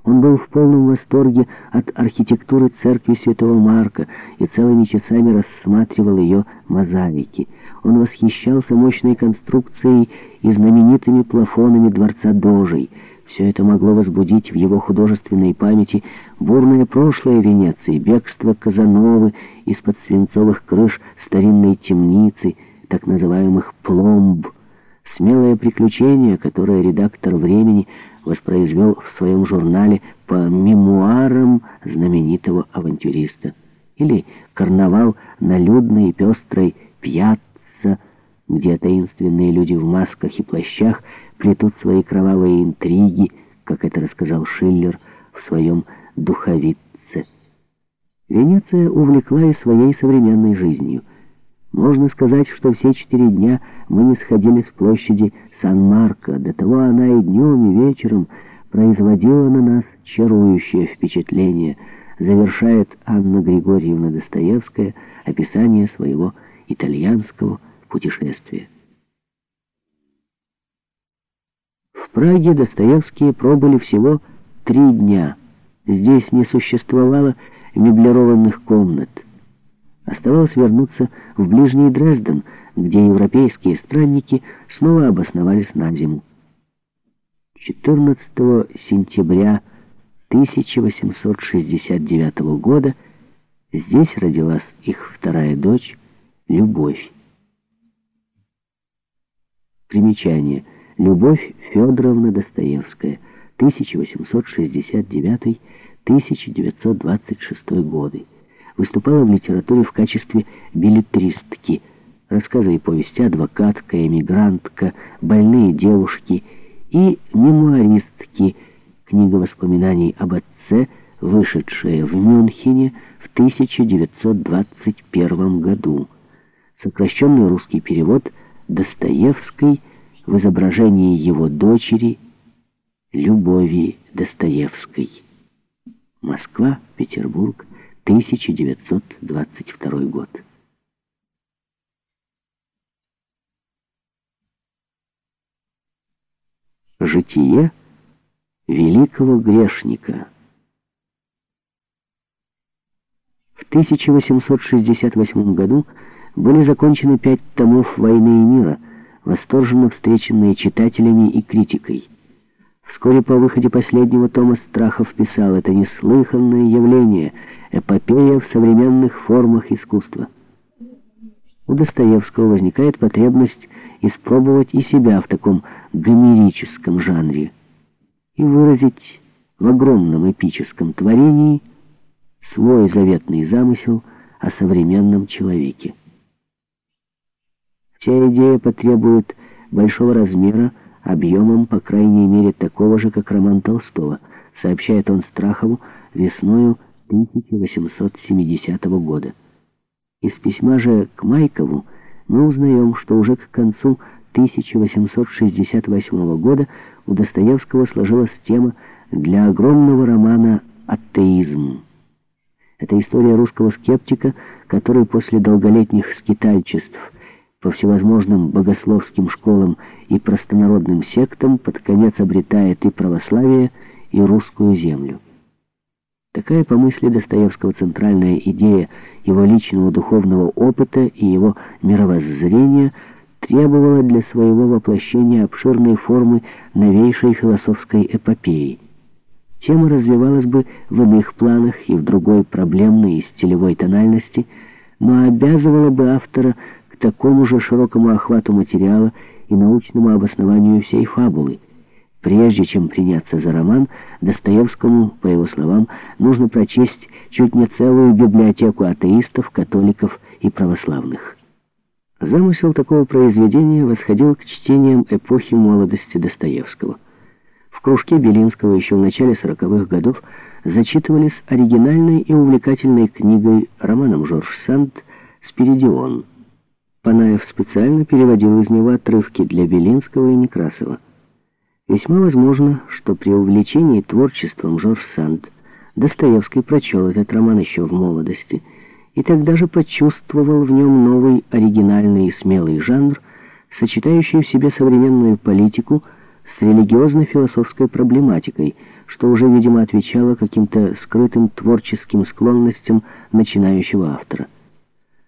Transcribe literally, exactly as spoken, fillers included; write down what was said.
Он был в полном восторге от архитектуры церкви Святого Марка и целыми часами рассматривал ее мозаики. Он восхищался мощной конструкцией и знаменитыми плафонами дворца Дожей. Все это могло возбудить в его художественной памяти бурное прошлое Венеции, бегство Казановы из-под свинцовых крыш старинной темницы, так называемых пломб, смелое приключение, которое редактор «Времени» воспроизвел в своем журнале по мемуарам знаменитого авантюриста. Или карнавал на людной и пестрой пьяцца, где таинственные люди в масках и плащах плетут свои кровавые интриги, как это рассказал Шиллер в своем «Духовице». Венеция увлекла и своей современной жизнью. Можно сказать, что все четыре дня мы не сходили с площади Сан-Марко. До того она и днем, и вечером производила на нас чарующее впечатление, завершает Анна Григорьевна Достоевская описание своего итальянского путешествия. В Праге Достоевские пробыли всего три дня. Здесь не существовало меблированных комнат. Оставалось вернуться в ближний Дрезден, где европейские странники снова обосновались на зиму. четырнадцатого сентября тысяча восемьсот шестьдесят девятого года здесь родилась их вторая дочь Любовь. Примечание. Любовь Федоровна Достоевская, тысяча восемьсот шестьдесят девятый — тысяча девятьсот двадцать шестой годы. Выступала в литературе в качестве беллетристки. Рассказы и повести «Адвокатка», «Эмигрантка», «Больные девушки» и мемуаристки, книга воспоминаний об отце, вышедшая в Мюнхене в тысяча девятьсот двадцать первом году. Сокращенный русский перевод Достоевской в изображении его дочери Любови Достоевской. Москва, Петербург, тысяча девятьсот двадцать второй год. Житие великого грешника. В тысяча восемьсот шестьдесят восьмом году были закончены пять томов «Войны и мира», восторженно встреченные читателями и критикой. Вскоре по выходе последнего тома Страхов писал: «Это неслыханное явление, эпопея в современных формах искусства». У Достоевского возникает потребность испробовать и себя в таком гомерическом жанре и выразить в огромном эпическом творении свой заветный замысел о современном человеке. Вся идея потребует большого размера, объемом, по крайней мере, такого же, как роман Толстого, сообщает он Страхову весною тысяча восемьсот семидесятого года. Из письма же к Майкову мы узнаем, что уже к концу тысяча восемьсот шестьдесят восьмого года у Достоевского сложилась тема для огромного романа «Атеизм». Это история русского скептика, который после долголетних скитальчеств по всевозможным богословским школам и простонародным сектам под конец обретает и православие, и русскую землю. Такая, по мысли Достоевского, центральная идея его личного духовного опыта и его мировоззрения требовала для своего воплощения обширной формы новейшей философской эпопеи. Тема развивалась бы в иных планах и в другой проблемной и стилевой тональности, но обязывала бы автора к такому же широкому охвату материала и научному обоснованию всей фабулы. Прежде чем приняться за роман, Достоевскому, по его словам, нужно прочесть чуть не целую библиотеку атеистов, католиков и православных. Замысел такого произведения восходил к чтениям эпохи молодости Достоевского. В кружке Белинского еще в начале сороковых годов зачитывались оригинальной и увлекательной книгой, романом Жорж Санд «Спиридион». Панаев специально переводил из него отрывки для Белинского и Некрасова. Весьма возможно, что при увлечении творчеством Жорж Санд Достоевский прочел этот роман еще в молодости и тогда же почувствовал в нем новый, оригинальный и смелый жанр, сочетающий в себе современную политику с религиозно-философской проблематикой, что уже, видимо, отвечало каким-то скрытым творческим склонностям начинающего автора.